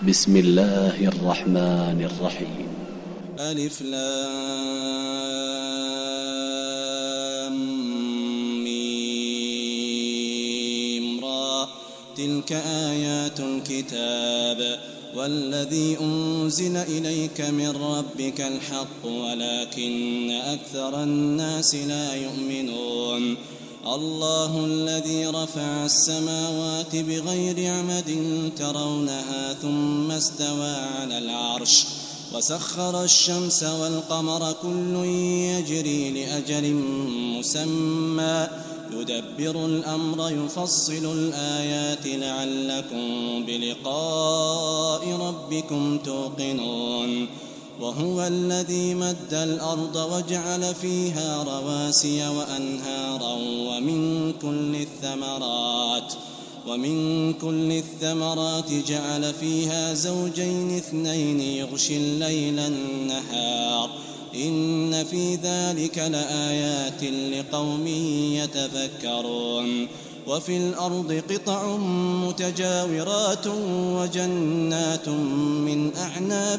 بسم الله الرحمن الرحيم. ألف لام ميم را. تلك آيات الكتاب والذي أنزل إليك من ربك الحق ولكن أكثر الناس لا يؤمنون. الله الذي رفع السماوات بغير عمد ترونها ثم استوى على العرش وسخر الشمس والقمر كل يجري لأجل مسمى يدبر الأمر يفصل الآيات لعلكم بلقاء ربكم توقنون. وهو الذي مد الأرض وجعل فيها رواسي وأنهارا ومن كل الثمرات جعل فيها زوجين اثنين يغشي الليل النهار إن في ذلك لآيات لقوم يتفكرون. وفي الأرض قطع متجاورات وجنات من أعناب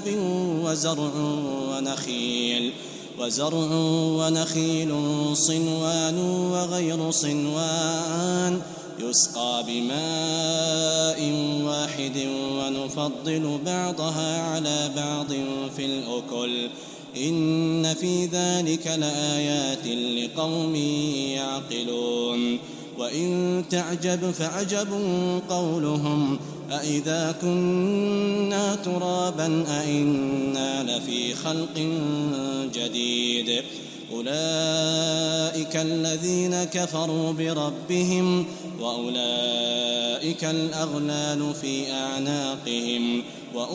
وزرع ونخيل صنوان وغير صنوان يسقى بماء واحد ونفضل بعضها على بعض في الأكل إن في ذلك لآيات لقوم يعقلون. وإن تعجب فعجب قولهم أإذا كنا ترابا أإنا لفي خلق جديد. أولئك الذين كفروا بربهم وأولئك الأغلال في أعناقهم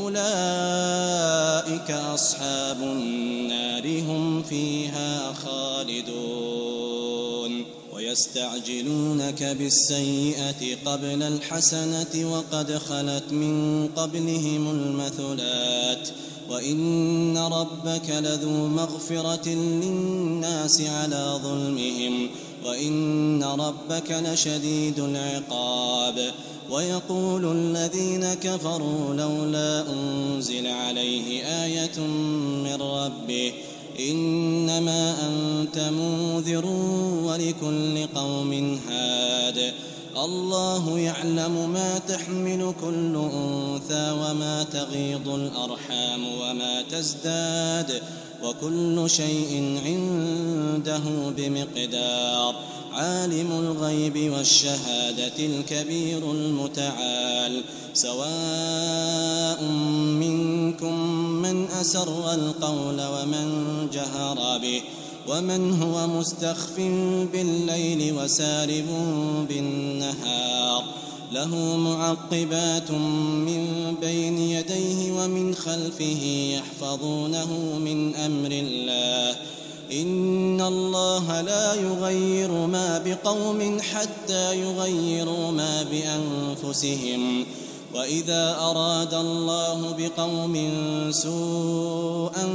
وأولئك أصحاب النار هم فيها خالدون. ويستعجلونك بالسيئة قبل الحسنة وقد خلت من قبلهم المثلات وإن ربك لذو مغفرة للناس على ظلمهم وإن ربك لشديد العقاب. ويقول الذين كفروا لولا أنزل عليه آية من ربه إنما أنت منذر ولكل قوم هاد. الله يعلم ما تحمل كل أنثى وما تغيض الأرحام وما تزداد وكل شيء عنده بمقدار. عالم الغيب والشهادة الكبير المتعال. سواء منكم من أسر القول ومن جهر به ومن هو مستخف بالليل وسارب بالنهار. له معقبات من بين يديه ومن خلفه يحفظونه من أمر الله. إن الله لا يغير ما بقوم حتى يغيروا ما بأنفسهم. وإذا أراد الله بقوم سوءا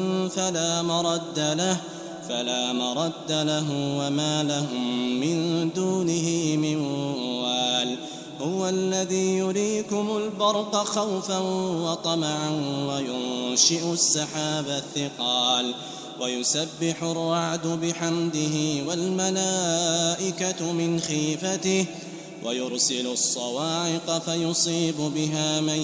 فلا مرد له وما لهم من دونه من وال. هو الذي يريكم البرق خوفا وطمعا وينشئ السحاب الثقال ويسبح الرعد بحمده والملائكة من خيفته ويرسل الصواعق فيصيب بها من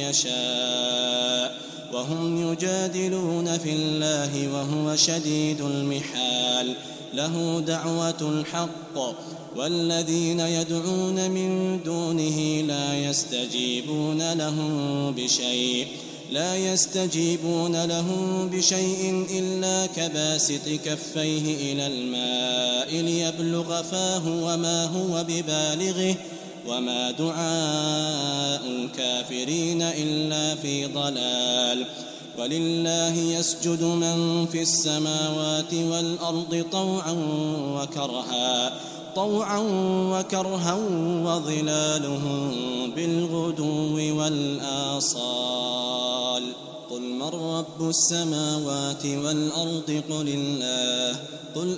يشاء وهم يجادلون في الله وهو شديد المحال. له دعوة الحق والذين يدعون من دونه لا يستجيبون له بشيء إلا كباسط كفيه إلى الماء ليبلغ فاه وما هو ببالغه وما دعاء الكافرين إلا في ضلال. ولله يسجد من في السماوات والأرض طوعا وكرها وظلالهم بالغدو والآصال. قل من رب السماوات والأرض قل الله. قل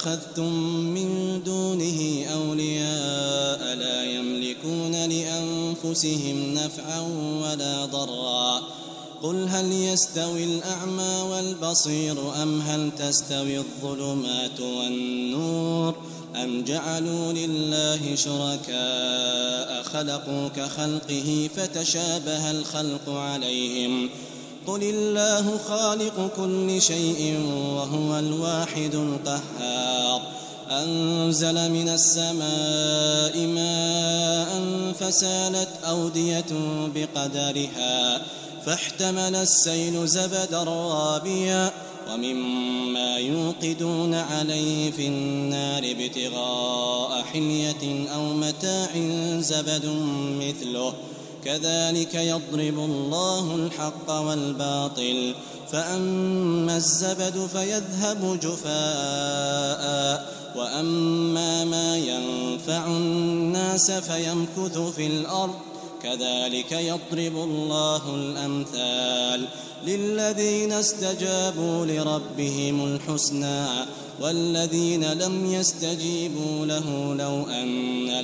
أفاتخذتم من دونه أولياء لا يملكون أنفسهم نفعا ولا ضرا. قل هل يستوي الأعمى والبصير أم هل تستوي الظلمات والنور أم جعلوا لله شركاء خلقوا كخلقه فتشابه الخلق عليهم. قل الله خالق كل شيء وهو الواحد القهار. أنزل من السماء ماء فسالت أودية بقدرها فاحتمل السيل زبدا رابيا ومما يوقدون عليه في النار ابتغاء حلية أو متاع زبد مثله كذلك يضرب الله الحق والباطل فأما الزبد فيذهب جفاء وأما ما ينفع الناس فيمكث في الأرض كذلك يضرب الله الأمثال للذين استجابوا لربهم الحسنى والذين لم يستجيبوا له لو أن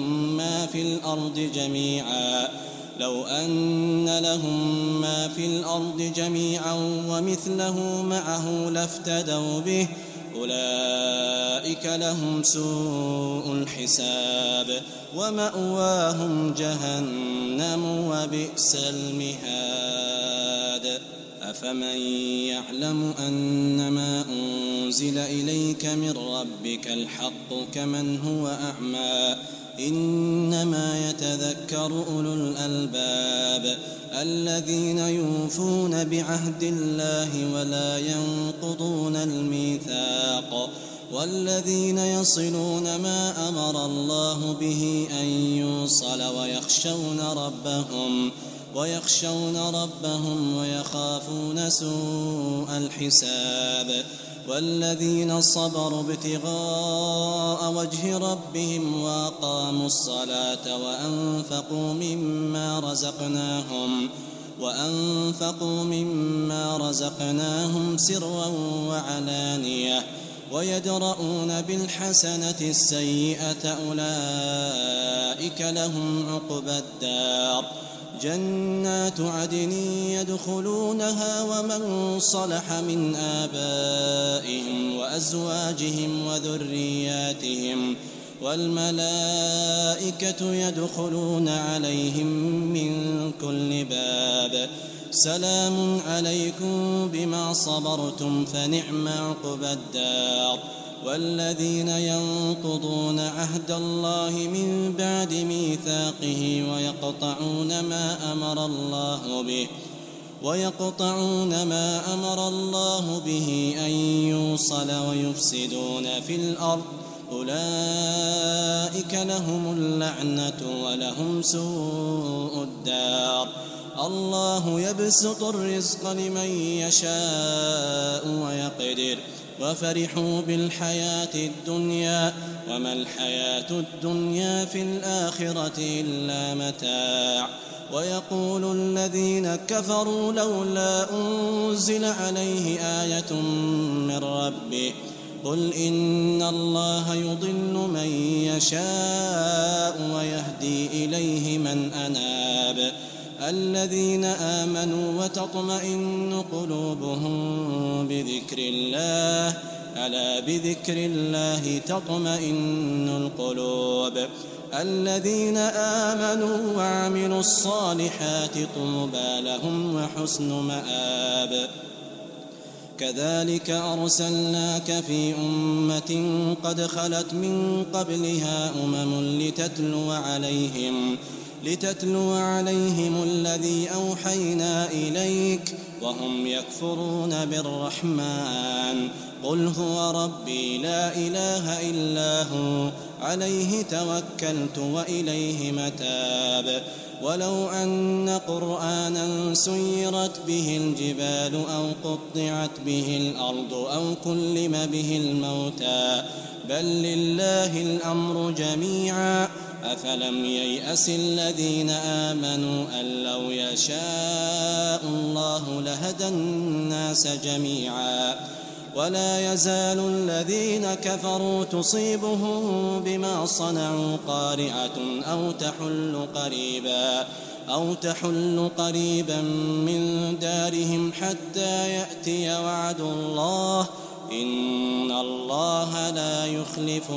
لهم ما في الأرض جميعا ومثله معه لافتدوا به أولئك لهم سوء الحساب ومأواهم جهنم وبئس المهاد. أفمن يعلم أنما أنزل إليك من ربك الحق كمن هو أعمى إنما يتذكر أولو الألباب الذين يوفون بعهد الله ولا ينقضون الميثاق والذين يصلون ما أمر الله به أن يوصل ويخشون ربهم ويخافون سوء الحساب والذين صبروا ابتغاء وجه ربهم وأقاموا الصلاة وأنفقوا مما رزقناهم سرا وعلانية ويدرؤون بالحسنة السيئة أولئك لهم عقبى الدار جنات عدن يدخلونها ومن صلح من آبائهم وأزواجهم وذرياتهم والملائكة يدخلون عليهم من كل باب سلام عليكم بما صبرتم فنعم عقبى الدار. والذين ينقضون عهد الله من بعد ميثاقه ويقطعون ما أمر الله به أن يوصل ويفسدون في الأرض أولئك لهم اللعنة ولهم سوء الدار. الله يبسط الرزق لمن يشاء ويقدر وفرحوا بالحياة الدنيا وما الحياة الدنيا في الآخرة إلا متاع. ويقول الذين كفروا لولا أنزل عليه آية من ربه قل إن الله يضل من يشاء ويهدي إليه من أناب. الذين آمنوا وتطمئن قلوبهم بذكر الله ألا بذكر الله تطمئن القلوب. الذين آمنوا وعملوا الصالحات طوبى لهم وحسن مآب. كذلك أرسلناك في أمة قد خلت من قبلها لتتلو عليهم الذي أوحينا إليك وهم يكفرون بالرحمن قل هو ربي لا إله إلا هو عليه توكلت وإليه متاب. ولو أن قرآنا سيرت به الجبال أو قطعت به الأرض أو كلم به الموتى بل لله الأمر جميعا أفلم ييأس الذين آمنوا أن لو يشاء الله لهدى الناس جميعا ولا يزال الذين كفروا تصيبهم بما صنعوا قارعة أو تحل قريبا من دارهم حتى يأتي وعد الله إن الله لا يخلف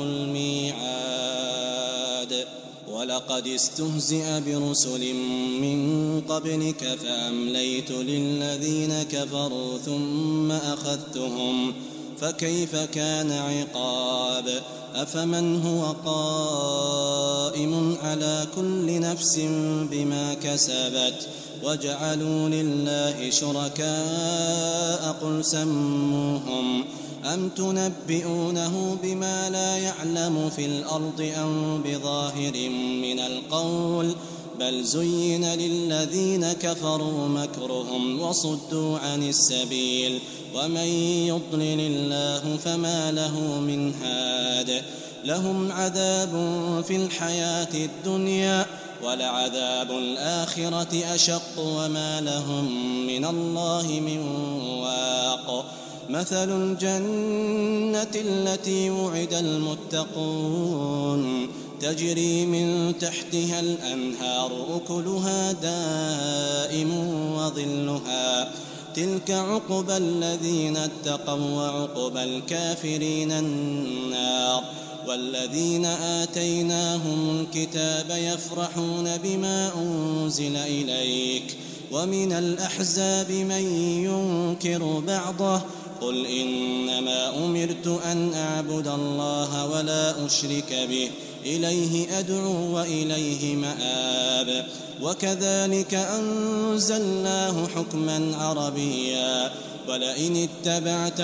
الميعاد. ولقد استهزئ برسل من قبلك فأمليت للذين كفروا ثم أخذتهم فكيف كان عقاب. أفمن هو قائم على كل نفس بما كسبت وجعلوا لله شركاء قل سموهم أم تنبئونه بما لا يعلم في الأرض أم بظاهر من القول بل زين للذين كفروا مكرهم وصدوا عن السبيل ومن يضلل الله فما له من هاد. لهم عذاب في الحياة الدنيا ولعذاب الآخرة أشق وما لهم من الله من واق. مثل الجنة التي وعد المتقون تجري من تحتها الأنهار أكلها دائم وظلها تلك عقبى الذين اتقوا وعقبى الكافرين النار. والذين آتيناهم الكتاب يفرحون بما أنزل إليك ومن الأحزاب من ينكر بعضه قل إنما أمرت أن أعبد الله ولا أشرك به إليه أدعو وإليه مآب. وكذلك أنزلناه حكما عربيا ولئن اتبعت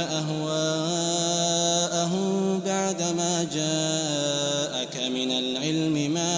أهواءهم بعدما جاءك من العلم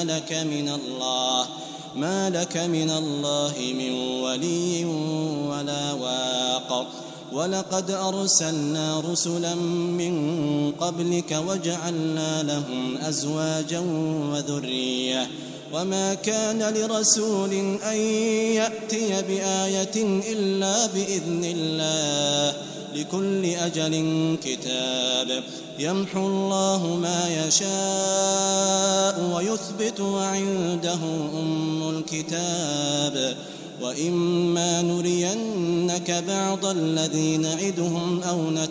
ما لك من الله من ولي ولا واق. ولقد أرسلنا رسلا من قبلك وجعلنا لهم أزواجا وذرية وما كان لرسول أن يأتي بآية إلا بإذن الله لكل أجل كتاب. يمحو الله ما يشاء ويثبت وعنده أم الكتاب. وإما نرينك بعض الذي نعدهم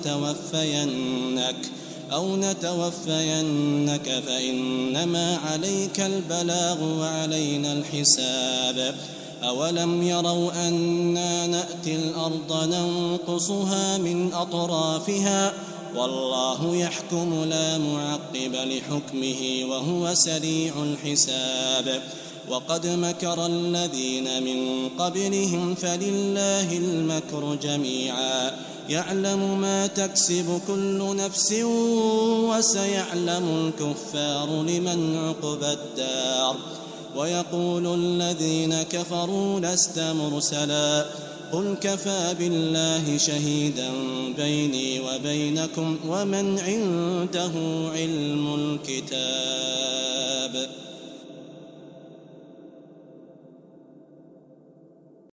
أو نتوفينك فإنما عليك البلاغ وعلينا الحساب. أولم يروا أنا نأتي الأرض ننقصها من أطرافها والله يحكم لا معقب لحكمه وهو سريع الحساب. وقد مكر الذين من قبلهم فلله المكر جميعا يعلم ما تكسب كل نفس وسيعلم الكفار لمن عقبى الدار. ويقول الذين كفروا لست مرسلا قل كفى بالله شهيدا بيني وبينكم ومن عنده علم الكتاب.